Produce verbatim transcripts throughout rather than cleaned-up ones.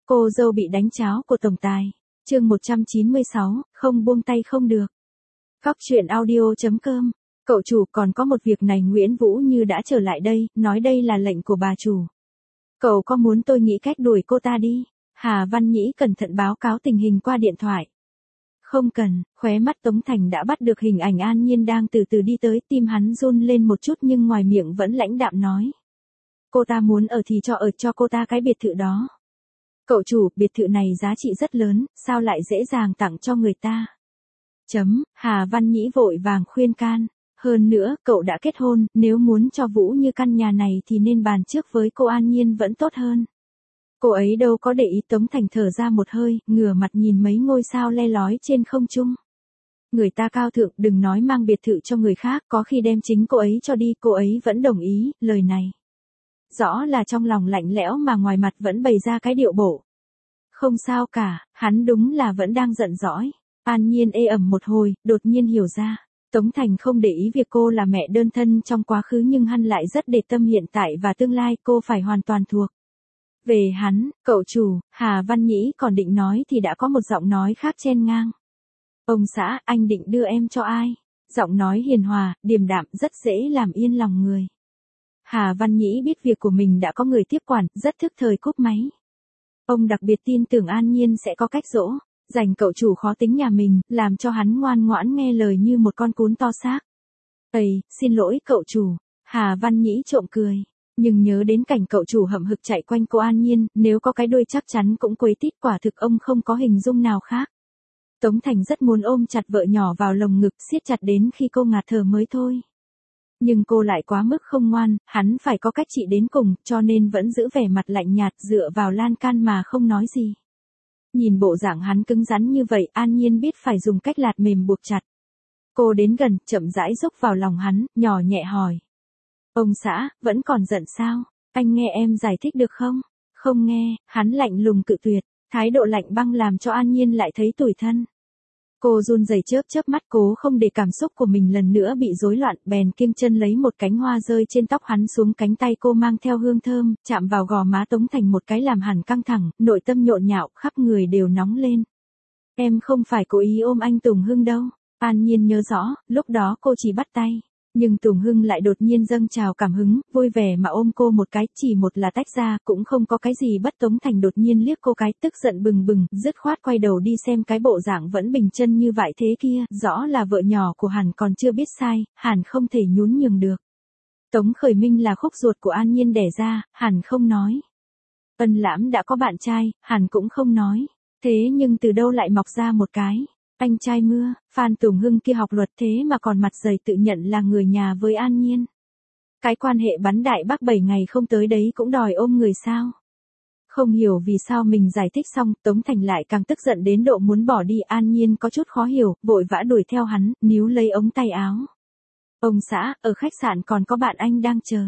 Cô dâu bị đánh cháo của tổng tài. Chương một trăm chín mươi sáu, không buông tay không được. Cóc truyện audio.com. Cậu chủ, còn có một việc này, Nguyễn Vũ Như đã trở lại đây, nói đây là lệnh của bà chủ. Cậu có muốn tôi nghĩ cách đuổi cô ta đi? Hà Văn Nhĩ cẩn thận báo cáo tình hình qua điện thoại. Không cần. Khóe mắt Tống Thành đã bắt được hình ảnh An Nhiên đang từ từ đi tới, tim hắn run lên một chút nhưng ngoài miệng vẫn lãnh đạm nói. Cô ta muốn ở thì cho ở, cho cô ta cái biệt thự đó. Cậu chủ, biệt thự này giá trị rất lớn, sao lại dễ dàng tặng cho người ta? Chấm, Hà Văn Nhĩ vội vàng khuyên can. Hơn nữa, cậu đã kết hôn, nếu muốn cho Vũ Như căn nhà này thì nên bàn trước với cô An Nhiên vẫn tốt hơn. Cô ấy đâu có để ý. Tống Thành thở ra một hơi, ngửa mặt nhìn mấy ngôi sao le lói trên không trung. Người ta cao thượng, đừng nói mang biệt thự cho người khác, có khi đem chính cô ấy cho đi, cô ấy vẫn đồng ý. Lời này rõ là trong lòng lạnh lẽo mà ngoài mặt vẫn bày ra cái điệu bộ. Không sao cả, hắn đúng là vẫn đang giận dỗi. An Nhiên ê ẩm một hồi, đột nhiên hiểu ra. Tống Thành không để ý việc cô là mẹ đơn thân trong quá khứ nhưng hắn lại rất để tâm hiện tại và tương lai, cô phải hoàn toàn thuộc về hắn. Cậu chủ, Hà Văn Nhĩ còn định nói thì đã có một giọng nói khác chen ngang. Ông xã, anh định đưa em cho ai? Giọng nói hiền hòa, điềm đạm, rất dễ làm yên lòng người. Hà Văn Nhĩ biết việc của mình đã có người tiếp quản, rất thức thời cúp máy. Ông đặc biệt tin tưởng An Nhiên sẽ có cách dỗ dành cậu chủ khó tính nhà mình, làm cho hắn ngoan ngoãn nghe lời như một con cún to xác. Ây, xin lỗi cậu chủ. Hà Văn Nhĩ trộm cười, nhưng nhớ đến cảnh cậu chủ hậm hực chạy quanh cô An Nhiên, nếu có cái đuôi chắc chắn cũng quấy tít, quả thực ông không có hình dung nào khác. Tống Thành rất muốn ôm chặt vợ nhỏ vào lồng ngực, siết chặt đến khi cô ngạt thở mới thôi. Nhưng cô lại quá mức không ngoan, hắn phải có cách trị đến cùng, cho nên vẫn giữ vẻ mặt lạnh nhạt, dựa vào lan can mà không nói gì. Nhìn bộ dạng hắn cứng rắn như vậy, An Nhiên biết phải dùng cách lạt mềm buộc chặt. Cô đến gần, chậm rãi rúc vào lòng hắn, nhỏ nhẹ hỏi. Ông xã, vẫn còn giận sao? Anh nghe em giải thích được không? Không nghe, hắn lạnh lùng cự tuyệt, thái độ lạnh băng làm cho An Nhiên lại thấy tủi thân. Cô run rẩy chớp chớp mắt, cố không để cảm xúc của mình lần nữa bị rối loạn, bèn kiêng chân lấy một cánh hoa rơi trên tóc hắn xuống cánh tay cô mang theo hương thơm, chạm vào gò má Tống Thành một cái làm hẳn căng thẳng, nội tâm nhộn nhạo, khắp người đều nóng lên. Em không phải cố ý ôm anh Tùng Hưng đâu. An Nhiên nhớ rõ, lúc đó cô chỉ bắt tay. Nhưng Tùng Hưng lại đột nhiên dâng trào cảm hứng, vui vẻ mà ôm cô một cái, chỉ một là tách ra, cũng không có cái gì bất. Tống Thành đột nhiên liếc cô cái, tức giận bừng bừng, dứt khoát quay đầu đi xem cái bộ dạng vẫn bình chân như vậy thế kia, rõ là vợ nhỏ của Hàn còn chưa biết sai, Hàn không thể nhún nhường được. Tống Khởi Minh là khúc ruột của An Nhiên đẻ ra, Hàn không nói. Ân Lãm đã có bạn trai, Hàn cũng không nói. Thế nhưng từ đâu lại mọc ra một cái anh trai mưa? Phan Tùng Hưng kia học luật thế mà còn mặt dày tự nhận là người nhà với An Nhiên. Cái quan hệ bắn đại bác bảy ngày không tới đấy cũng đòi ôm người sao? Không hiểu vì sao mình giải thích xong, Tống Thành lại càng tức giận đến độ muốn bỏ đi. An Nhiên có chút khó hiểu, vội vã đuổi theo hắn, níu lấy ống tay áo. Ông xã, ở khách sạn còn có bạn anh đang chờ.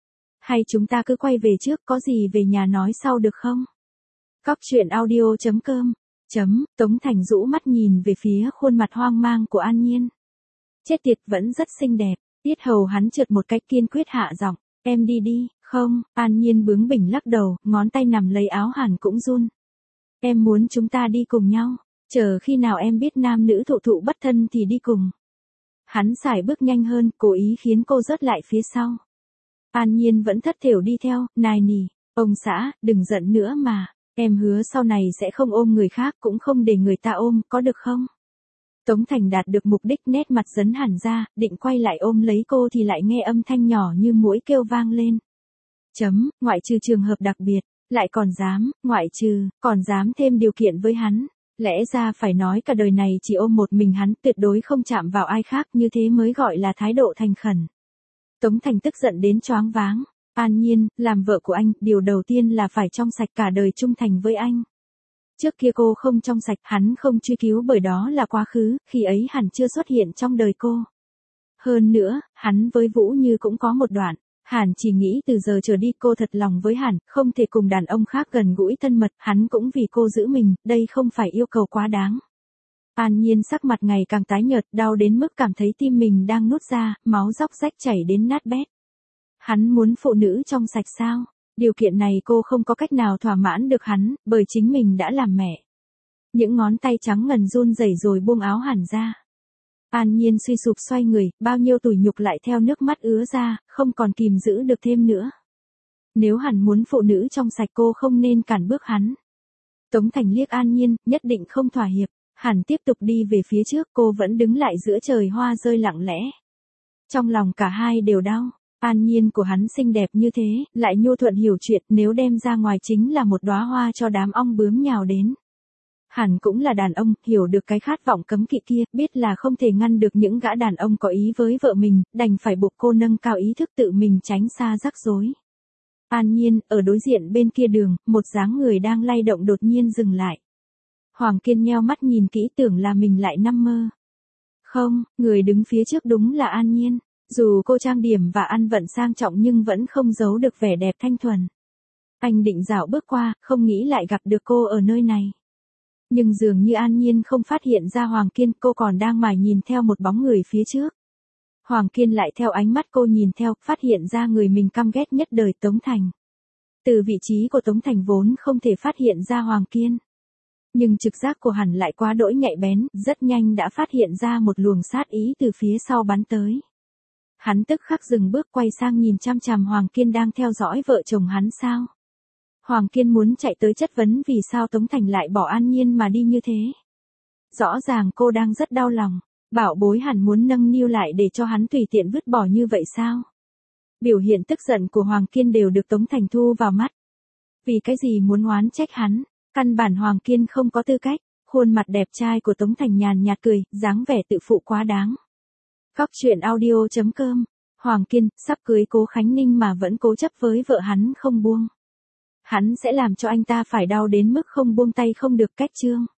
Hay chúng ta cứ quay về trước, có gì về nhà nói sau được không? Cóc truyện audio.com. Chấm, Tống Thành rũ mắt nhìn về phía khuôn mặt hoang mang của An Nhiên. Chết tiệt, vẫn rất xinh đẹp. Tiết hầu hắn trượt một cách kiên quyết hạ giọng. Em đi đi. Không. An Nhiên bướng bỉnh lắc đầu, ngón tay nằm lấy áo Hàn cũng run. Em muốn chúng ta đi cùng nhau. Chờ khi nào em biết nam nữ thụ thụ bất thân thì đi cùng. Hắn sải bước nhanh hơn, cố ý khiến cô rớt lại phía sau. An Nhiên vẫn thất thểu đi theo, nài nỉ. Ông xã, đừng giận nữa mà. Em hứa sau này sẽ không ôm người khác, cũng không để người ta ôm, có được không? Tống Thành đạt được mục đích, nét mặt dấn hẳn ra, định quay lại ôm lấy cô thì lại nghe âm thanh nhỏ như muỗi kêu vang lên. Chấm, ngoại trừ trường hợp đặc biệt, lại còn dám, ngoại trừ, còn dám thêm điều kiện với hắn. Lẽ ra phải nói cả đời này chỉ ôm một mình hắn, tuyệt đối không chạm vào ai khác, như thế mới gọi là thái độ thành khẩn. Tống Thành tức giận đến choáng váng. An Nhiên, làm vợ của anh, điều đầu tiên là phải trong sạch, cả đời trung thành với anh. Trước kia cô không trong sạch, hắn không truy cứu bởi đó là quá khứ, khi ấy hẳn chưa xuất hiện trong đời cô. Hơn nữa, hắn với Vũ Như cũng có một đoạn. Hàn chỉ nghĩ từ giờ trở đi cô thật lòng với Hàn, không thể cùng đàn ông khác gần gũi thân mật, hắn cũng vì cô giữ mình, đây không phải yêu cầu quá đáng. An Nhiên sắc mặt ngày càng tái nhợt, đau đến mức cảm thấy tim mình đang nút ra, máu róc rách chảy đến nát bét. Hắn muốn phụ nữ trong sạch sao? Điều kiện này cô không có cách nào thỏa mãn được hắn, bởi chính mình đã làm mẹ. Những ngón tay trắng ngần run rẩy rồi buông áo Hàn ra. An Nhiên suy sụp xoay người, bao nhiêu tủi nhục lại theo nước mắt ứa ra, không còn kìm giữ được thêm nữa. Nếu hắn muốn phụ nữ trong sạch cô không nên cản bước hắn. Tống Thành liếc An Nhiên, nhất định không thỏa hiệp. Hắn tiếp tục đi về phía trước, cô vẫn đứng lại giữa trời hoa rơi lặng lẽ. Trong lòng cả hai đều đau. An Nhiên của hắn xinh đẹp như thế, lại nhu thuận hiểu chuyện, nếu đem ra ngoài chính là một đóa hoa cho đám ong bướm nhào đến. Hắn cũng là đàn ông, hiểu được cái khát vọng cấm kỵ kia, biết là không thể ngăn được những gã đàn ông có ý với vợ mình, đành phải buộc cô nâng cao ý thức tự mình tránh xa rắc rối. An Nhiên, ở đối diện bên kia đường, một dáng người đang lay động đột nhiên dừng lại. Hoàng Kiên nheo mắt nhìn kỹ tưởng là mình lại nằm mơ. Không, người đứng phía trước đúng là An Nhiên. Dù cô trang điểm và ăn vận sang trọng nhưng vẫn không giấu được vẻ đẹp thanh thuần. Anh định dạo bước qua, không nghĩ lại gặp được cô ở nơi này. Nhưng dường như An Nhiên không phát hiện ra Hoàng Kiên, cô còn đang mải nhìn theo một bóng người phía trước. Hoàng Kiên lại theo ánh mắt cô nhìn theo, phát hiện ra người mình căm ghét nhất đời, Tống Thành. Từ vị trí của Tống Thành vốn không thể phát hiện ra Hoàng Kiên. Nhưng trực giác của hắn lại quá đỗi nhạy bén, rất nhanh đã phát hiện ra một luồng sát ý từ phía sau bắn tới. Hắn tức khắc dừng bước quay sang nhìn chăm chằm Hoàng Kiên đang theo dõi vợ chồng hắn sao. Hoàng Kiên muốn chạy tới chất vấn vì sao Tống Thành lại bỏ An Nhiên mà đi như thế. Rõ ràng cô đang rất đau lòng, bảo bối hẳn muốn nâng niu lại để cho hắn tùy tiện vứt bỏ như vậy sao. Biểu hiện tức giận của Hoàng Kiên đều được Tống Thành thu vào mắt. Vì cái gì muốn oán trách hắn, căn bản Hoàng Kiên không có tư cách. Khuôn mặt đẹp trai của Tống Thành nhàn nhạt cười, dáng vẻ tự phụ quá đáng. Góc truyện audio chấm com. Hoàng Kiên, sắp cưới Cố Khánh Ninh mà vẫn cố chấp với vợ hắn không buông. Hắn sẽ làm cho anh ta phải đau đến mức không buông tay không được. Cách chương.